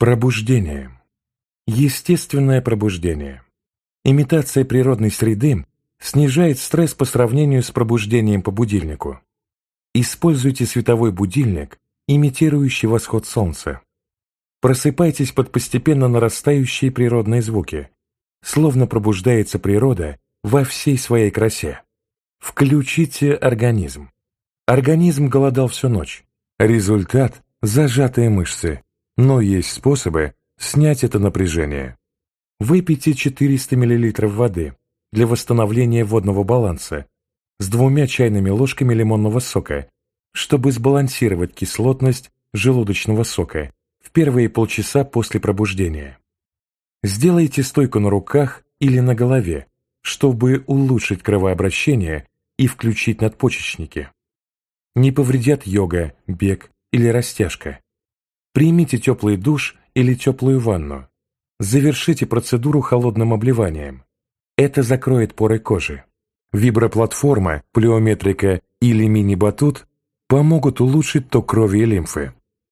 Пробуждение. Естественное пробуждение. Имитация природной среды снижает стресс по сравнению с пробуждением по будильнику. Используйте световой будильник, имитирующий восход солнца. Просыпайтесь под постепенно нарастающие природные звуки, словно пробуждается природа во всей своей красе. Включите организм. Организм голодал всю ночь. Результат – зажатые мышцы. Но есть способы снять это напряжение. Выпейте 400 мл воды для восстановления водного баланса с 2 чайными ложками лимонного сока, чтобы сбалансировать кислотность желудочного сока в первые полчаса после пробуждения. Сделайте стойку на руках или на голове, чтобы улучшить кровообращение и включить надпочечники. Не повредят йога, бег или растяжка. Примите теплый душ или теплую ванну. Завершите процедуру холодным обливанием. Это закроет поры кожи. Виброплатформа, плеометрика или мини-батут помогут улучшить ток крови и лимфы.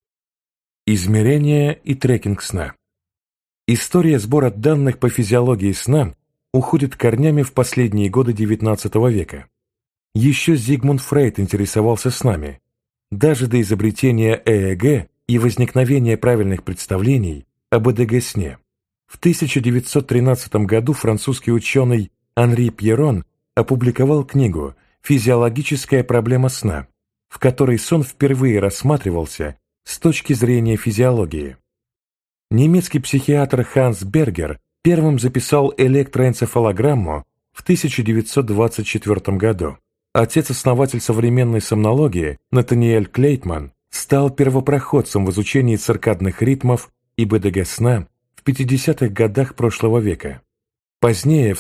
Измерение и трекинг сна. История сбора данных по физиологии сна уходит корнями в последние годы XIX века. Еще Зигмунд Фрейд интересовался снами. Даже до изобретения ЭЭГ и возникновения правильных представлений об ЭДГ-сне. В 1913 году французский ученый Анри Пьерон опубликовал книгу «Физиологическая проблема сна», в которой сон впервые рассматривался с точки зрения физиологии. Немецкий психиатр Ханс Бергер первым записал электроэнцефалограмму в 1924 году. Отец-основатель современной сомнологии Натаниэль Клейтман стал первопроходцем в изучении циркадных ритмов и БДГ-сна в 50-х годах прошлого века. Позднее, в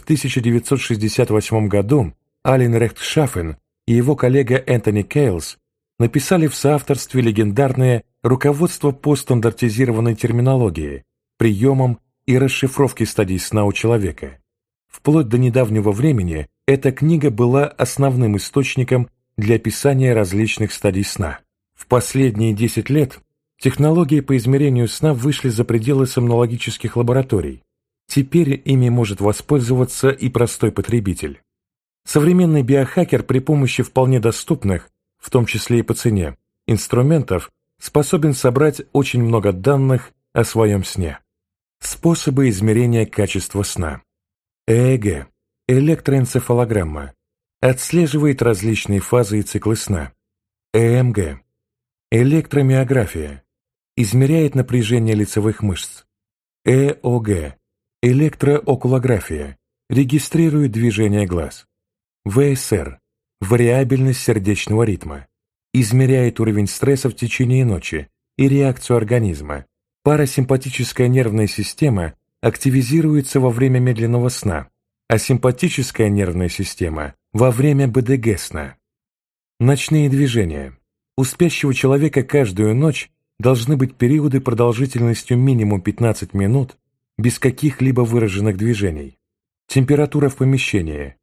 1968 году, Ален Рехтшафен и его коллега Энтони Кейлс написали в соавторстве легендарное «Руководство по стандартизированной терминологии, приемам и расшифровке стадий сна у человека». Вплоть до недавнего времени эта книга была основным источником для описания различных стадий сна. В последние 10 лет технологии по измерению сна вышли за пределы сомнологических лабораторий. Теперь ими может воспользоваться и простой потребитель. Современный биохакер при помощи вполне доступных, в том числе и по цене, инструментов способен собрать очень много данных о своем сне. Способы измерения качества сна. ЭЭГ, электроэнцефалограмма, отслеживает различные фазы и циклы сна. ЭМГ, электромиография, измеряет напряжение лицевых мышц. ЭОГ, электроокулография, регистрирует движение глаз. ВСР, вариабельность сердечного ритма, измеряет уровень стресса в течение ночи и реакцию организма. Парасимпатическая нервная система активизируется во время медленного сна, а симпатическая нервная система во время БДГ-сна. Ночные движения. У спящего человека каждую ночь должны быть периоды продолжительностью минимум 15 минут без каких-либо выраженных движений. Температура в помещении.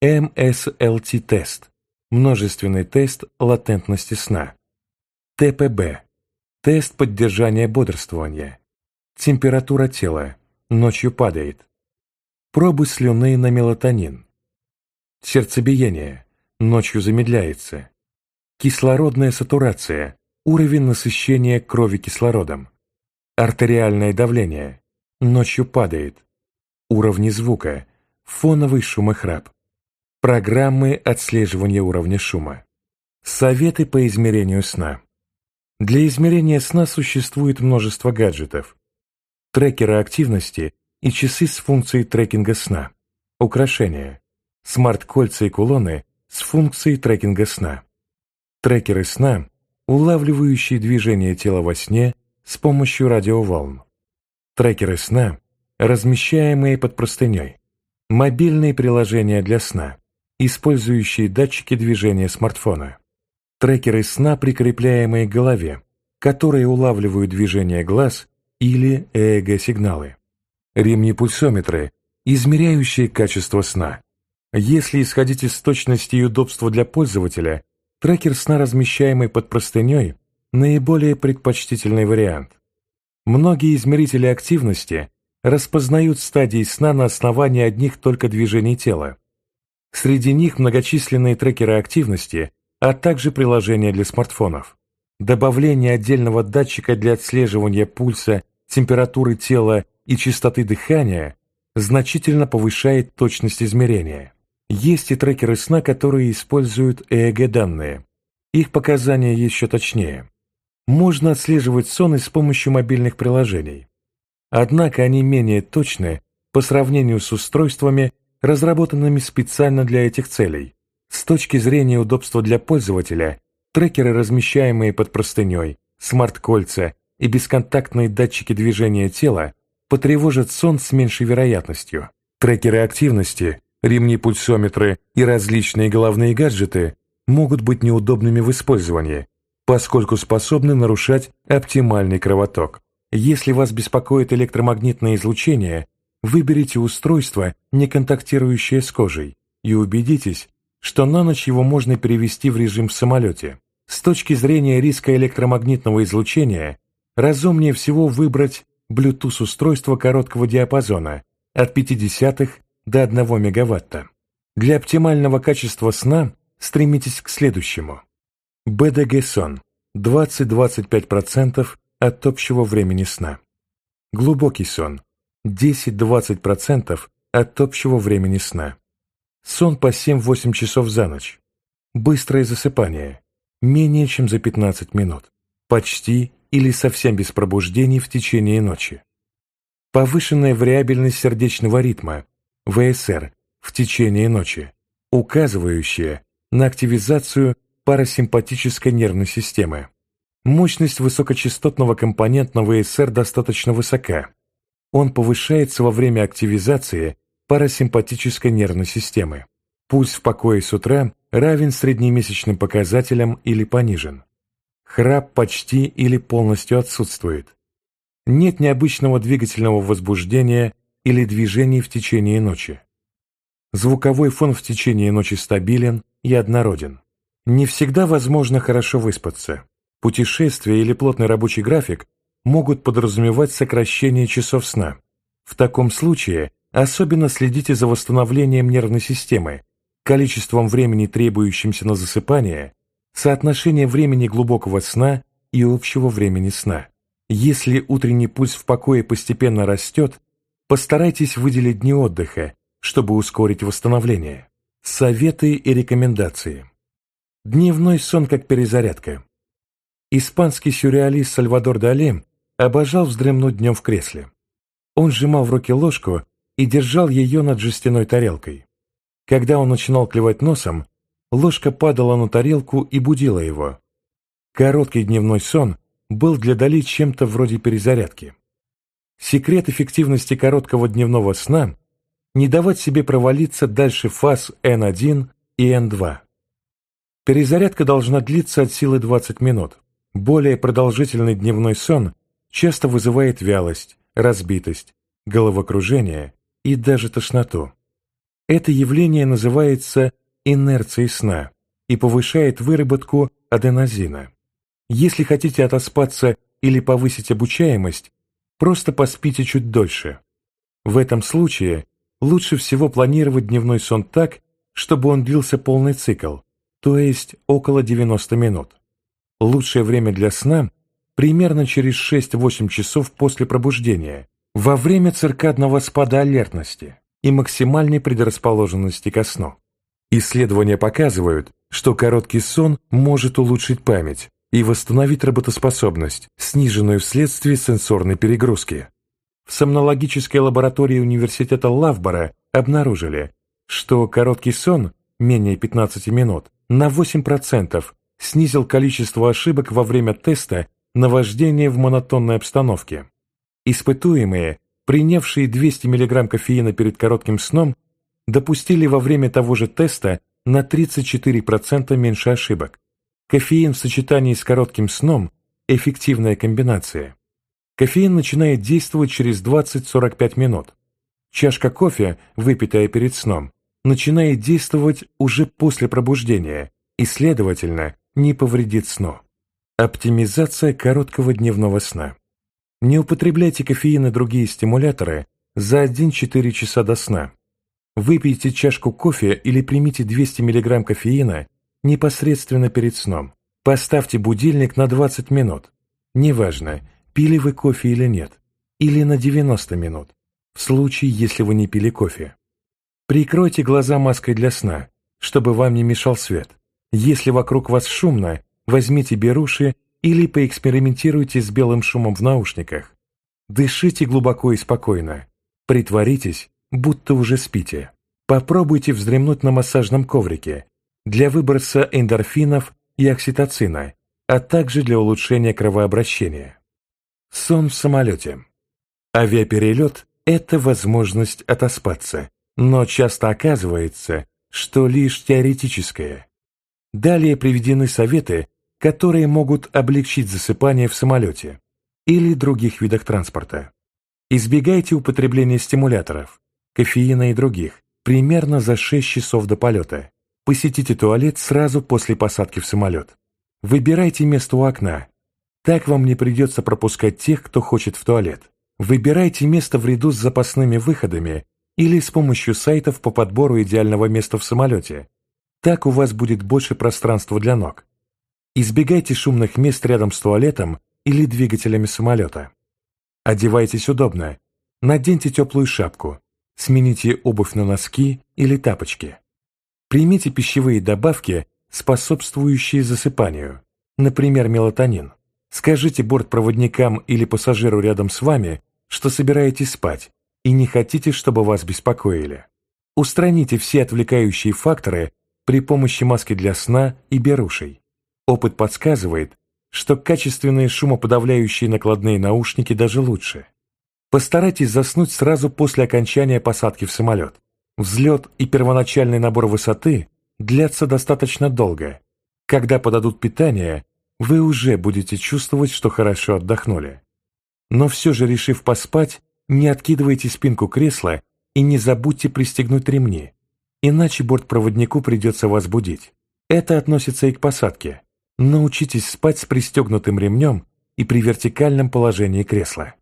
МСЛТ-тест. Множественный тест латентности сна. ТПБ. Тест поддержания бодрствования. Температура тела. Ночью падает. Пробы слюны на мелатонин. Сердцебиение. Ночью замедляется. Кислородная сатурация, уровень насыщения крови кислородом. Артериальное давление, ночью падает. Уровни звука, фоновый шум и храп. Программы отслеживания уровня шума. Советы по измерению сна. Для измерения сна существует множество гаджетов. Трекеры активности и часы с функцией трекинга сна. Украшения. Смарт-кольца и кулоны с функцией трекинга сна. Трекеры сна, улавливающие движение тела во сне с помощью радиоволн. Трекеры сна, размещаемые под простыней. Мобильные приложения для сна, использующие датчики движения смартфона. Трекеры сна, прикрепляемые к голове, которые улавливают движение глаз или ЭЭГ-сигналы. Ремни-пульсометры, измеряющие качество сна. Если исходить из точности и удобства для пользователя, трекер сна, размещаемый под простыней, наиболее предпочтительный вариант. Многие измерители активности распознают стадии сна на основании одних только движений тела. Среди них многочисленные трекеры активности, а также приложения для смартфонов. Добавление отдельного датчика для отслеживания пульса, температуры тела и частоты дыхания значительно повышает точность измерения. Есть и трекеры сна, которые используют ЭЭГ-данные. Их показания еще точнее. Можно отслеживать сон и с помощью мобильных приложений. Однако они менее точны по сравнению с устройствами, разработанными специально для этих целей. С точки зрения удобства для пользователя, трекеры, размещаемые под простыней, смарт-кольца и бесконтактные датчики движения тела, потревожат сон с меньшей вероятностью. Трекеры активности, ремни-пульсометры и различные головные гаджеты могут быть неудобными в использовании, поскольку способны нарушать оптимальный кровоток. Если вас беспокоит электромагнитное излучение, выберите устройство, не контактирующее с кожей, и убедитесь, что на ночь его можно перевести в режим в самолете. С точки зрения риска электромагнитного излучения, разумнее всего выбрать Bluetooth-устройство короткого диапазона от 0,5 до 1 мегаватта. Для оптимального качества сна стремитесь к следующему. БДГ-сон – 20-25% от общего времени сна. Глубокий сон – 10-20% от общего времени сна. Сон по 7-8 часов за ночь. Быстрое засыпание – менее чем за 15 минут. Почти или совсем без пробуждений в течение ночи. Повышенная вариабельность сердечного ритма – ВСР в течение ночи, указывающая на активизацию парасимпатической нервной системы. Мощность высокочастотного компонента ВСР достаточно высока. Он повышается во время активизации парасимпатической нервной системы. Пульс в покое с утра равен среднемесячным показателям или понижен. Храп почти или полностью отсутствует. Нет необычного двигательного возбуждения или движений в течение ночи. Звуковой фон в течение ночи стабилен и однороден. Не всегда возможно хорошо выспаться. Путешествия или плотный рабочий график могут подразумевать сокращение часов сна. В таком случае особенно следите за восстановлением нервной системы, количеством времени, требующимся на засыпание, соотношением времени глубокого сна и общего времени сна. Если утренний пульс в покое постепенно растет, постарайтесь выделить дни отдыха, чтобы ускорить восстановление. Советы и рекомендации. Дневной сон как перезарядка. Испанский сюрреалист Сальвадор Дали обожал вздремнуть днем в кресле. Он сжимал в руке ложку и держал ее над жестяной тарелкой. Когда он начинал клевать носом, ложка падала на тарелку и будила его. Короткий дневной сон был для Дали чем-то вроде перезарядки. Секрет эффективности короткого дневного сна – не давать себе провалиться дальше фаз N1 и N2. Перезарядка должна длиться от силы 20 минут. Более продолжительный дневной сон часто вызывает вялость, разбитость, головокружение и даже тошноту. Это явление называется инерцией сна и повышает выработку аденозина. Если хотите отоспаться или повысить обучаемость, просто поспите чуть дольше. В этом случае лучше всего планировать дневной сон так, чтобы он длился полный цикл, то есть около 90 минут. Лучшее время для сна примерно через 6-8 часов после пробуждения, во время циркадного спада алертности и максимальной предрасположенности ко сну. Исследования показывают, что короткий сон может улучшить память и восстановить работоспособность, сниженную вследствие сенсорной перегрузки. В сомнологической лаборатории университета Лавбора обнаружили, что короткий сон, менее 15 минут, на 8% снизил количество ошибок во время теста на вождение в монотонной обстановке. Испытуемые, принявшие 200 мг кофеина перед коротким сном, допустили во время того же теста на 34% меньше ошибок. Кофеин в сочетании с коротким сном – эффективная комбинация. Кофеин начинает действовать через 20-45 минут. Чашка кофе, выпитая перед сном, начинает действовать уже после пробуждения и, следовательно, не повредит сну. Оптимизация короткого дневного сна. Не употребляйте кофеин и другие стимуляторы за 1-4 часа до сна. Выпейте чашку кофе или примите 200 мг кофеина непосредственно перед сном. Поставьте будильник на 20 минут. Неважно, пили вы кофе или нет. Или на 90 минут, в случае, если вы не пили кофе. Прикройте глаза маской для сна, чтобы вам не мешал свет. Если вокруг вас шумно, возьмите беруши или поэкспериментируйте с белым шумом в наушниках. Дышите глубоко и спокойно. Притворитесь, будто уже спите. Попробуйте вздремнуть на массажном коврике для выброса эндорфинов и окситоцина, а также для улучшения кровообращения. Сон в самолете. Авиаперелет – это возможность отоспаться, но часто оказывается, что лишь теоретическое. Далее приведены советы, которые могут облегчить засыпание в самолете или других видах транспорта. Избегайте употребления стимуляторов, кофеина и других, примерно за 6 часов до полета. Посетите туалет сразу после посадки в самолет. Выбирайте место у окна. Так вам не придется пропускать тех, кто хочет в туалет. Выбирайте место в ряду с запасными выходами или с помощью сайтов по подбору идеального места в самолете. Так у вас будет больше пространства для ног. Избегайте шумных мест рядом с туалетом или двигателями самолета. Одевайтесь удобно. Наденьте теплую шапку. Смените обувь на носки или тапочки. Примите пищевые добавки, способствующие засыпанию, например, мелатонин. Скажите бортпроводникам или пассажиру рядом с вами, что собираетесь спать и не хотите, чтобы вас беспокоили. Устраните все отвлекающие факторы при помощи маски для сна и берушей. Опыт подсказывает, что качественные шумоподавляющие накладные наушники даже лучше. Постарайтесь заснуть сразу после окончания посадки в самолет. Взлет и первоначальный набор высоты длятся достаточно долго. Когда подадут питание, вы уже будете чувствовать, что хорошо отдохнули. Но все же, решив поспать, не откидывайте спинку кресла и не забудьте пристегнуть ремни, иначе бортпроводнику придется вас будить. Это относится и к посадке. Научитесь спать с пристегнутым ремнем и при вертикальном положении кресла.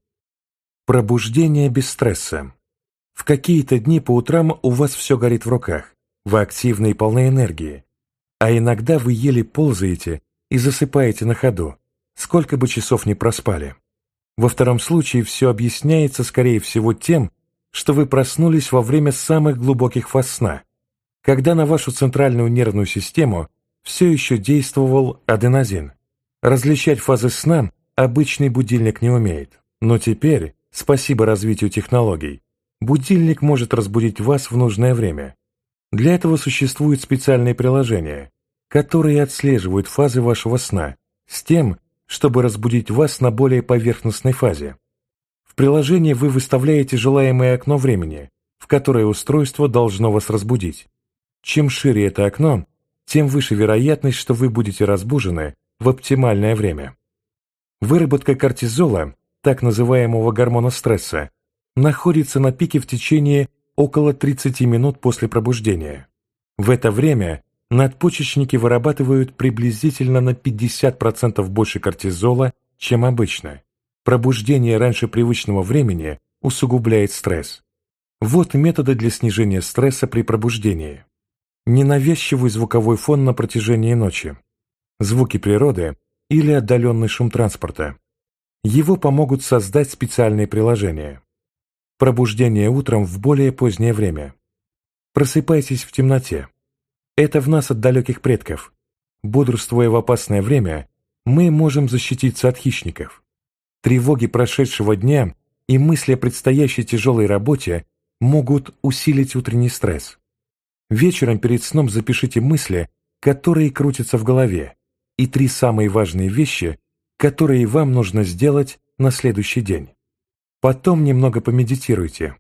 Пробуждение без стресса. В какие-то дни по утрам у вас все горит в руках, вы активны и полны энергии, а иногда вы еле ползаете и засыпаете на ходу, сколько бы часов ни проспали. Во втором случае все объясняется, скорее всего, тем, что вы проснулись во время самых глубоких фаз сна, когда на вашу центральную нервную систему все еще действовал аденозин. Различать фазы сна обычный будильник не умеет, но теперь, спасибо развитию технологий, будильник может разбудить вас в нужное время. Для этого существуют специальные приложения, которые отслеживают фазы вашего сна с тем, чтобы разбудить вас на более поверхностной фазе. В приложении вы выставляете желаемое окно времени, в которое устройство должно вас разбудить. Чем шире это окно, тем выше вероятность, что вы будете разбужены в оптимальное время. Выработка кортизола, так называемого гормона стресса, находится на пике в течение около 30 минут после пробуждения. В это время надпочечники вырабатывают приблизительно на 50% больше кортизола, чем обычно. Пробуждение раньше привычного времени усугубляет стресс. Вот методы для снижения стресса при пробуждении. Ненавязчивый звуковой фон на протяжении ночи. Звуки природы или отдаленный шум транспорта. Его помогут создать специальные приложения. Пробуждение утром в более позднее время. Просыпайтесь в темноте. Это в нас от далеких предков. Бодрствуя в опасное время, мы можем защититься от хищников. Тревоги прошедшего дня и мысли о предстоящей тяжелой работе могут усилить утренний стресс. Вечером перед сном запишите мысли, которые крутятся в голове, и 3 самые важные вещи, которые вам нужно сделать на следующий день. Потом немного помедитируйте.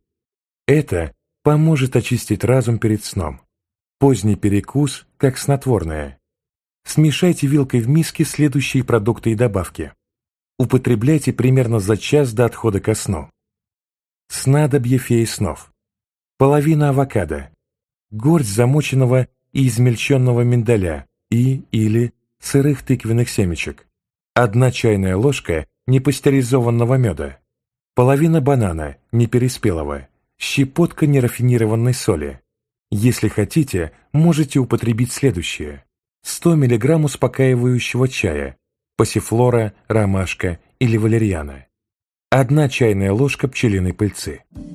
Это поможет очистить разум перед сном. Поздний перекус, как снотворное. Смешайте вилкой в миске следующие продукты и добавки. Употребляйте примерно за час до отхода ко сну. Снадобье феи снов. Половина авокадо. Горсть замоченного и измельченного миндаля или сырых тыквенных семечек. 1 чайная ложка непастеризованного меда, половина банана непереспелого, щепотка нерафинированной соли. Если хотите, можете употребить следующее: 100 мг успокаивающего чая, пассифлора, ромашка или валерьяна, 1 чайная ложка пчелиной пыльцы.